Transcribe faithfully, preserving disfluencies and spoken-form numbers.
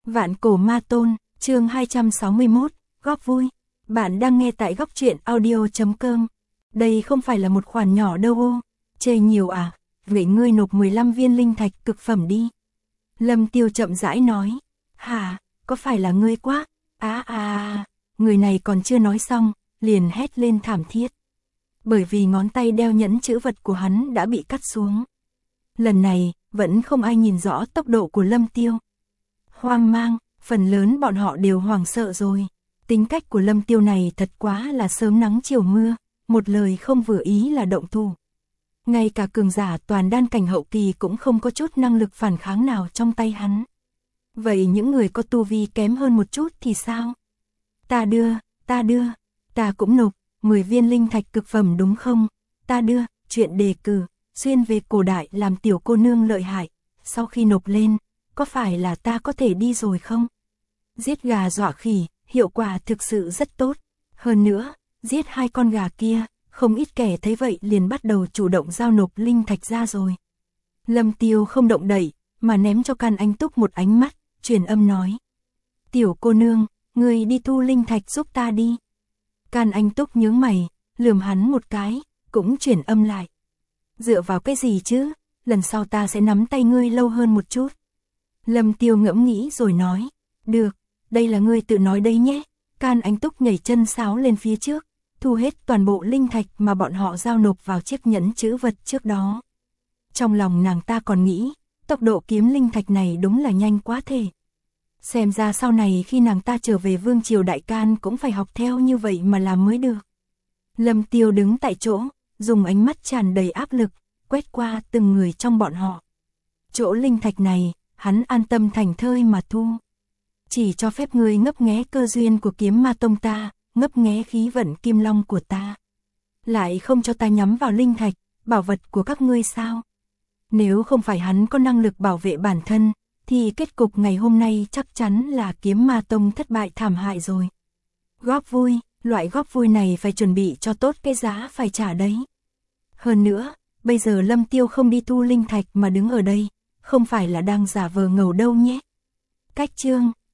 Vạn Cổ Ma Tôn, chương hai trăm sáu mươi mốt, góp vui. Bạn đang nghe tại góc truyện audio chấm com. Đây không phải là một khoản nhỏ đâu ô. Chê nhiều à, vậy ngươi nộp mười lăm viên linh thạch cực phẩm đi. Lâm Tiêu chậm rãi nói. Hả, có phải là ngươi quá? Á à, à, người này còn chưa nói xong, liền hét lên thảm thiết. Bởi vì ngón tay đeo nhẫn chữ vật của hắn đã bị cắt xuống. Lần này, vẫn không ai nhìn rõ tốc độ của Lâm Tiêu. Hoang mang, phần lớn bọn họ đều hoảng sợ rồi. Tính cách của Lâm Tiêu này thật quá là sớm nắng chiều mưa, một lời không vừa ý là động thủ. Ngay cả cường giả toàn đan cảnh hậu kỳ cũng không có chút năng lực phản kháng nào trong tay hắn. Vậy những người có tu vi kém hơn một chút thì sao? Ta đưa, ta đưa, ta cũng nộp, mười viên linh thạch cực phẩm đúng không? Ta đưa, chuyện đề cử, xuyên về cổ đại làm tiểu cô nương lợi hại, sau khi nộp lên, có phải là ta có thể đi rồi không? Giết gà dọa khỉ, hiệu quả thực sự rất tốt. Hơn nữa, giết hai con gà kia, không ít kẻ thấy vậy liền bắt đầu chủ động giao nộp linh thạch ra rồi. Lâm Tiêu không động đậy, mà ném cho Can Anh Túc một ánh mắt, truyền âm nói. Tiểu cô nương, ngươi đi thu linh thạch giúp ta đi. Can Anh Túc nhướng mày, lườm hắn một cái, cũng truyền âm lại. Dựa vào cái gì chứ, lần sau ta sẽ nắm tay ngươi lâu hơn một chút. Lâm Tiêu ngẫm nghĩ rồi nói, được, đây là ngươi tự nói đấy nhé. Can Anh Túc nhảy chân sáo lên phía trước, thu hết toàn bộ linh thạch mà bọn họ giao nộp vào chiếc nhẫn chữ vật trước đó. Trong lòng nàng ta còn nghĩ, tốc độ kiếm linh thạch này đúng là nhanh quá thể. Xem ra sau này khi nàng ta trở về Vương Triều Đại Can cũng phải học theo như vậy mà làm mới được. Lâm Tiêu đứng tại chỗ, dùng ánh mắt tràn đầy áp lực, quét qua từng người trong bọn họ. Chỗ linh thạch này, hắn an tâm thành thơi mà thu. Chỉ cho phép ngươi ngấp nghé cơ duyên của kiếm ma tông ta, ngấp nghé khí vận kim long của ta. Lại không cho ta nhắm vào linh thạch, bảo vật của các ngươi sao? Nếu không phải hắn có năng lực bảo vệ bản thân, thì kết cục ngày hôm nay chắc chắn là kiếm ma tông thất bại thảm hại rồi. Góp vui, loại góp vui này phải chuẩn bị cho tốt cái giá phải trả đấy. Hơn nữa, bây giờ Lâm Tiêu không đi thu linh thạch mà đứng ở đây, không phải là đang giả vờ ngầu đâu nhé. Cách chương